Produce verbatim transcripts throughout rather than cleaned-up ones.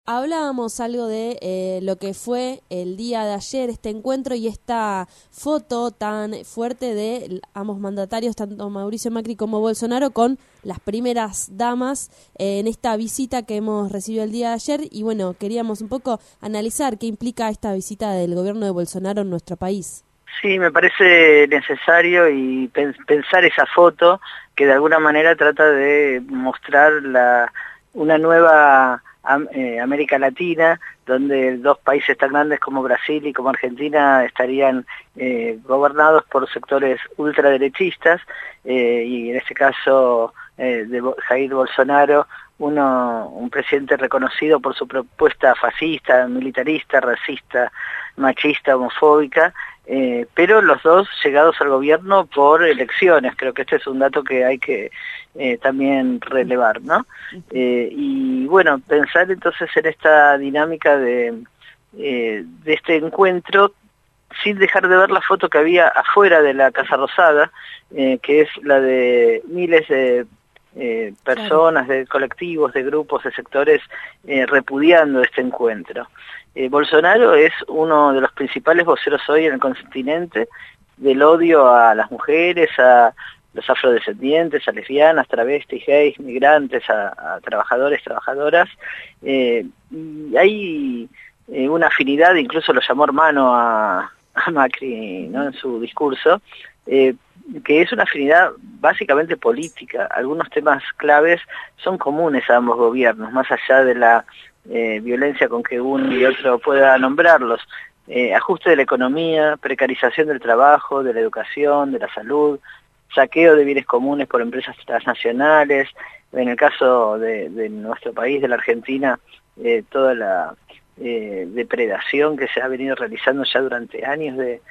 Hablábamos algo de eh, lo que fue el día de ayer, este encuentro y esta foto tan fuerte de ambos mandatarios, tanto Mauricio Macri como Bolsonaro, con las primeras damas eh, en esta visita que hemos recibido el día de ayer. Y bueno, queríamos un poco analizar qué implica esta visita del gobierno de Bolsonaro en nuestro país. Sí, me parece necesario y pensar esa foto que de alguna manera trata de mostrar la, una nueva América Latina, donde dos países tan grandes como Brasil y como Argentina estarían eh, gobernados por sectores ultraderechistas, eh, y en este caso eh, de Jair Bolsonaro, uno, un presidente reconocido por su propuesta fascista, militarista, racista, machista, homofóbica, eh, pero los dos llegados al gobierno por elecciones. Creo que este es un dato que hay que eh, también relevar, ¿no? Eh, y bueno, pensar entonces en esta dinámica de, eh, de este encuentro, sin dejar de ver la foto que había afuera de la Casa Rosada, eh, que es la de miles de eh, personas, de colectivos, de grupos, de sectores eh, repudiando este encuentro. Eh, Bolsonaro es uno de los principales voceros hoy en el continente del odio a las mujeres, a los afrodescendientes, a lesbianas, travestis, gays, migrantes, a, a trabajadores, trabajadoras. Eh, y hay eh, una afinidad, incluso lo llamó hermano a, a Macri, ¿no?, en su discurso, eh, que es una afinidad básicamente política. Algunos temas claves son comunes a ambos gobiernos, más allá de la eh, violencia con que uno y otro pueda nombrarlos. Eh, ajuste de la economía, precarización del trabajo, de la educación, de la salud, saqueo de bienes comunes por empresas transnacionales. En el caso de, de nuestro país, de la Argentina, eh, toda la eh, depredación que se ha venido realizando ya durante años de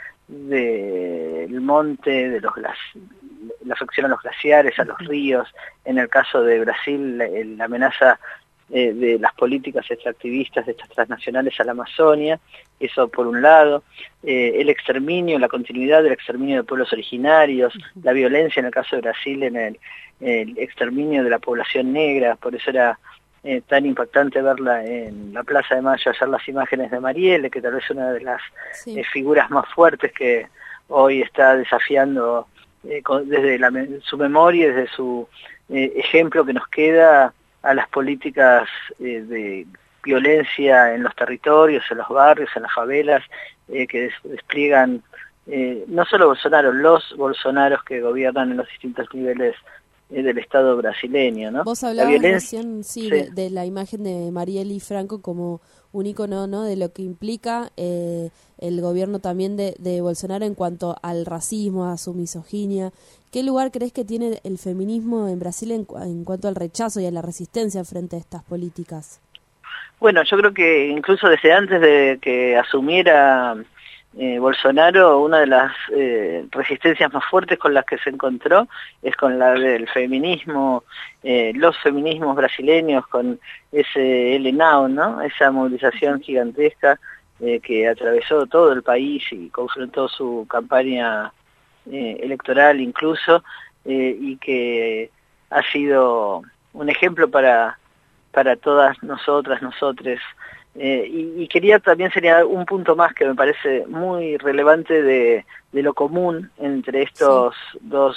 del de monte, de los glac la afección a los glaciares, a los ríos. En el caso de Brasil, la, la amenaza eh, de las políticas extractivistas de estas transnacionales a la Amazonia, eso por un lado, eh, el exterminio, la continuidad del exterminio de pueblos originarios, la violencia en el caso de Brasil en el, el exterminio de la población negra. Por eso era Eh, tan impactante verla en la Plaza de Mayo, ayer las imágenes de Marielle, que tal vez es una de las sí. eh, figuras más fuertes que hoy está desafiando eh, con, desde la, su memoria, desde su eh, ejemplo que nos queda a las políticas eh, de violencia en los territorios, en los barrios, en las favelas, eh, que des, despliegan eh, no solo Bolsonaro, los Bolsonaros que gobiernan en los distintos niveles del Estado brasileño, ¿no? Vos hablabas recién, sí, sí. De, de la imagen de Marielle Franco como un ícono, ¿no?, de lo que implica eh, el gobierno también de, de Bolsonaro en cuanto al racismo, a su misoginia. ¿Qué lugar crees que tiene el feminismo en Brasil en, en cuanto al rechazo y a la resistencia frente a estas políticas? Bueno, yo creo que incluso desde antes de que asumiera Eh, Bolsonaro, una de las eh, resistencias más fuertes con las que se encontró es con la del feminismo, eh, los feminismos brasileños, con ese L N A U, ¿no?, esa movilización gigantesca eh, que atravesó todo el país y confrontó su campaña eh, electoral incluso, eh, y que ha sido un ejemplo para, para todas nosotras, nosotres. Eh, y, y quería también señalar un punto más que me parece muy relevante de, de lo común entre estos sí. dos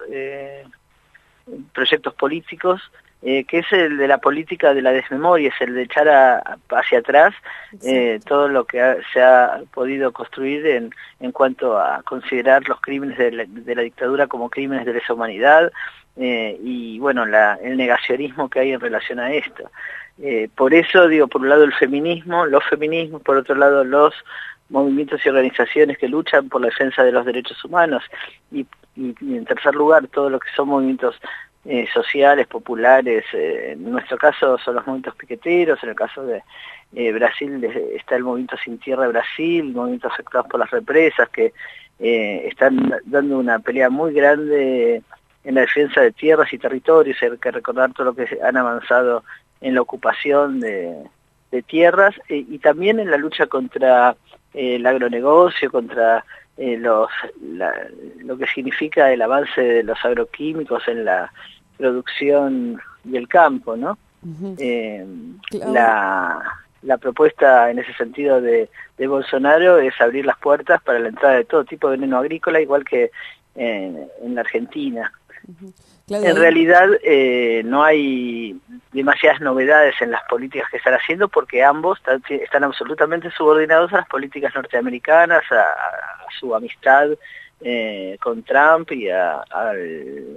eh, proyectos políticos, eh, que es el de la política de la desmemoria, es el de echar a, hacia atrás eh, todo lo que ha, se ha podido construir en, en cuanto a considerar los crímenes de la, de la dictadura como crímenes de lesa humanidad, eh, y bueno, la, el negacionismo que hay en relación a esto. Eh, por eso digo, por un lado el feminismo, los feminismos, por otro lado los movimientos y organizaciones que luchan por la defensa de los derechos humanos, y, y, y en tercer lugar todo lo que son movimientos eh, sociales, populares. Eh, en nuestro caso son los movimientos piqueteros, en el caso de eh, Brasil está el movimiento Sin Tierra de Brasil, movimientos afectados por las represas que eh, están dando una pelea muy grande en la defensa de tierras y territorios. Hay que recordar todo lo que han avanzado en la ocupación de, de tierras, eh, y también en la lucha contra eh, el agronegocio, contra eh, los, la, lo que significa el avance de los agroquímicos en la producción del campo, ¿no? Uh-huh. eh, claro. la, la propuesta en ese sentido de, de Bolsonaro es abrir las puertas para la entrada de todo tipo de veneno agrícola, igual que en, en la Argentina. Uh-huh. Claro. En realidad eh, no hay demasiadas novedades en las políticas que están haciendo, porque ambos están, están absolutamente subordinados a las políticas norteamericanas, a, a su amistad eh, con Trump y a, al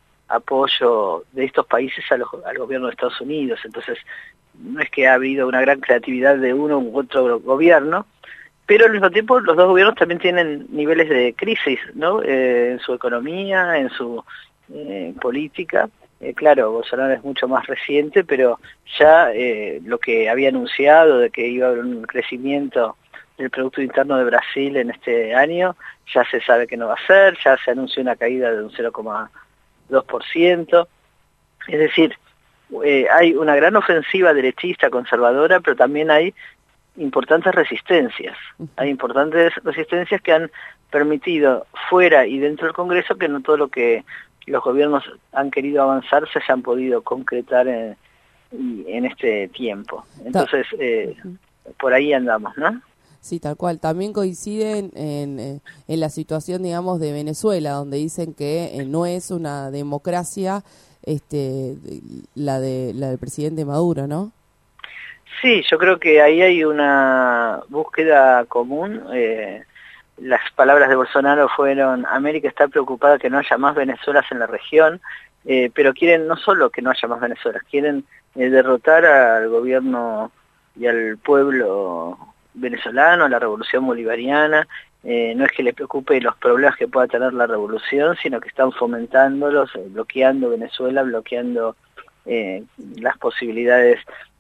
apoyo de estos países a los, al gobierno de Estados Unidos. Entonces no es que ha habido una gran creatividad de uno u otro gobierno, pero al mismo tiempo los dos gobiernos también tienen niveles de crisis, ¿no? Eh, en su economía, en su eh, política. Eh, claro, Bolsonaro es mucho más reciente, pero ya eh, lo que había anunciado de que iba a haber un crecimiento del Producto Interno de Brasil en este año, ya se sabe que no va a ser, ya se anunció una caída de un cero coma dos por ciento. Es decir, eh, hay una gran ofensiva derechista, conservadora, pero también hay importantes resistencias. Hay importantes resistencias que han permitido fuera y dentro del Congreso que no todo lo que los gobiernos han querido avanzar se hayan podido concretar en, en este tiempo. Entonces, eh, por ahí andamos, ¿no? Sí, tal cual. También coinciden en, en, en la situación, digamos, de Venezuela, donde dicen que eh, no es una democracia este, la, de, la del presidente Maduro, ¿no? Sí, yo creo que ahí hay una búsqueda común. Eh, las palabras de Bolsonaro fueron: América está preocupada que no haya más Venezuelas en la región, eh, pero quieren no solo que no haya más Venezuelas, quieren eh, derrotar al gobierno y al pueblo venezolano, a la revolución bolivariana. Eh, no es que les preocupe los problemas que pueda tener la revolución, sino que están fomentándolos, eh, bloqueando Venezuela, bloqueando eh, las posibilidades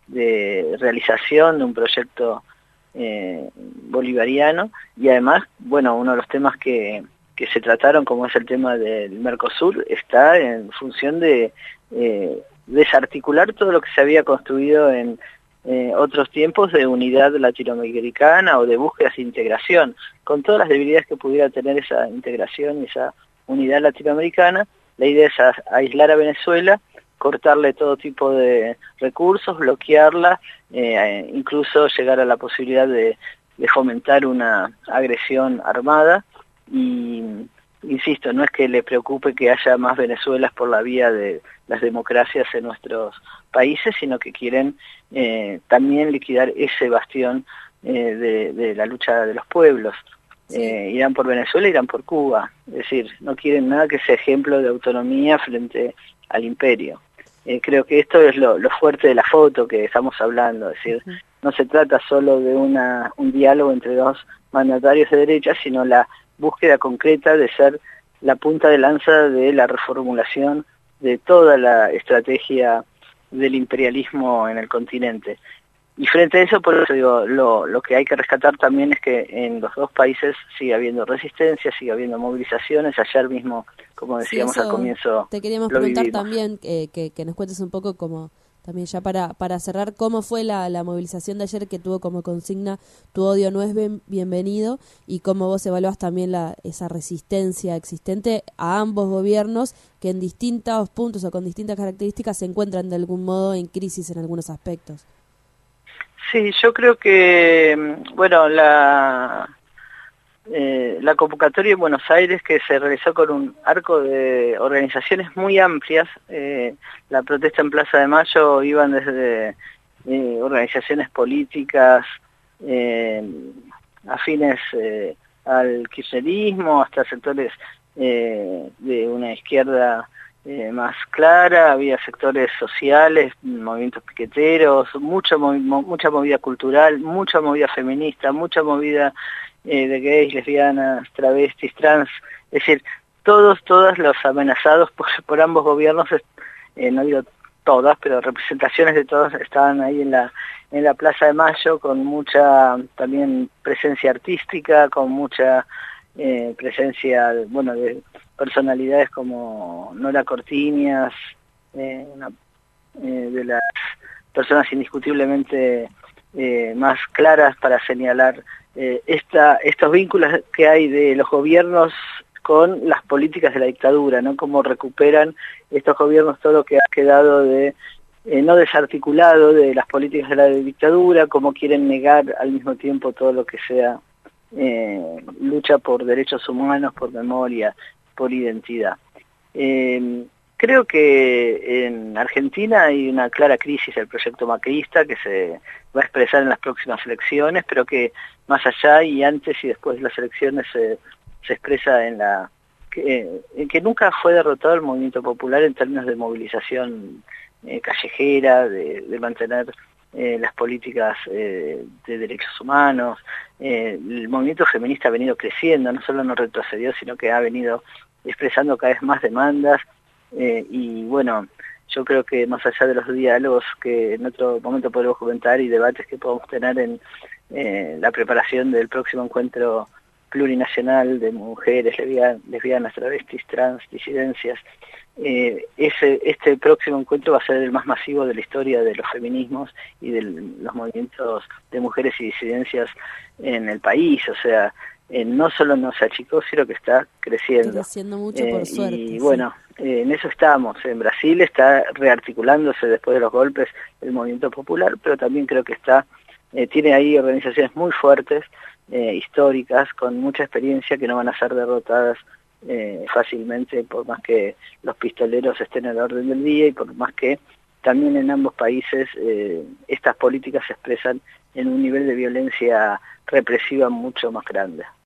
de realización de un proyecto eh, bolivariano. Y además, bueno, uno de los temas que, que se trataron, como es el tema del Mercosur, está en función de eh, desarticular todo lo que se había construido en eh, otros tiempos de unidad latinoamericana o de búsquedas de integración, con todas las debilidades que pudiera tener esa integración y esa unidad latinoamericana. La idea es aislar a Venezuela, cortarle todo tipo de recursos, bloquearla, eh, incluso llegar a la posibilidad de, de fomentar una agresión armada. Y insisto, no es que le preocupe que haya más Venezuelas por la vía de las democracias en nuestros países, sino que quieren eh, también liquidar ese bastión eh, de, de la lucha de los pueblos. Sí. Eh, irán por Venezuela, irán por Cuba. Es decir, no quieren nada que sea ejemplo de autonomía frente al imperio. Eh, creo que esto es lo, lo fuerte de la foto que estamos hablando. Es decir, uh-huh. no se trata solo de una, un diálogo entre dos mandatarios de derecha, sino la búsqueda concreta de ser la punta de lanza de la reformulación de toda la estrategia del imperialismo en el continente. Y frente a eso, por eso digo, lo, lo que hay que rescatar también es que en los dos países sigue habiendo resistencia, sigue habiendo movilizaciones. Ayer mismo, como decíamos sí, al comienzo, te queríamos lo preguntar vivimos. también eh, que, que nos cuentes un poco, como también ya para para cerrar, cómo fue la, la movilización de ayer, que tuvo como consigna "Tu odio no es bien, bienvenido", y cómo vos evaluás también la esa resistencia existente a ambos gobiernos, que en distintos puntos o con distintas características se encuentran de algún modo en crisis en algunos aspectos. Sí, yo creo que, bueno, la eh, la convocatoria en Buenos Aires, que se realizó con un arco de organizaciones muy amplias, eh, la protesta en Plaza de Mayo iban desde eh, organizaciones políticas eh, afines eh, al kirchnerismo hasta sectores eh, de una izquierda Eh, más clara, había sectores sociales, movimientos piqueteros, mucha, movi mucha movida cultural, mucha movida feminista, mucha movida eh, de gays, lesbianas, travestis, trans. Es decir, todos, todas los amenazados por, por ambos gobiernos, eh, no digo todas, pero representaciones de todos estaban ahí en la, en la Plaza de Mayo, con mucha también presencia artística, con mucha eh, presencia, bueno, de personalidades como Nora Cortiñas, eh, una, eh, de las personas indiscutiblemente eh, más claras para señalar eh, esta, estos vínculos que hay de los gobiernos con las políticas de la dictadura, ¿no? Cómo recuperan estos gobiernos todo lo que ha quedado de eh, no desarticulado de las políticas de la dictadura, cómo quieren negar al mismo tiempo todo lo que sea eh, lucha por derechos humanos, por memoria, por identidad. Eh, creo que en Argentina hay una clara crisis del proyecto macrista que se va a expresar en las próximas elecciones, pero que más allá y antes y después de las elecciones se, se expresa en la que, en que nunca fue derrotado el movimiento popular en términos de movilización eh, callejera, de, de mantener eh, las políticas eh, de derechos humanos. Eh, el movimiento feminista ha venido creciendo, no solo no retrocedió, sino que ha venido expresando cada vez más demandas, eh, y bueno, yo creo que más allá de los diálogos que en otro momento podremos comentar y debates que podemos tener en eh, la preparación del próximo encuentro plurinacional de mujeres, lesbianas, lesbianas travestis, trans, disidencias, eh, ese, este próximo encuentro va a ser el más masivo de la historia de los feminismos y de los movimientos de mujeres y disidencias en el país, o sea, Eh, no solo no se achicó, sino que está creciendo. Creciendo mucho, eh, por suerte. Y sí. bueno, eh, en eso estamos. En Brasil está rearticulándose después de los golpes el movimiento popular, pero también creo que está eh, tiene ahí organizaciones muy fuertes, eh, históricas, con mucha experiencia, que no van a ser derrotadas eh, fácilmente, por más que los pistoleros estén a la orden del día y por más que también en ambos países eh, estas políticas se expresan en un nivel de violencia represiva mucho más grande.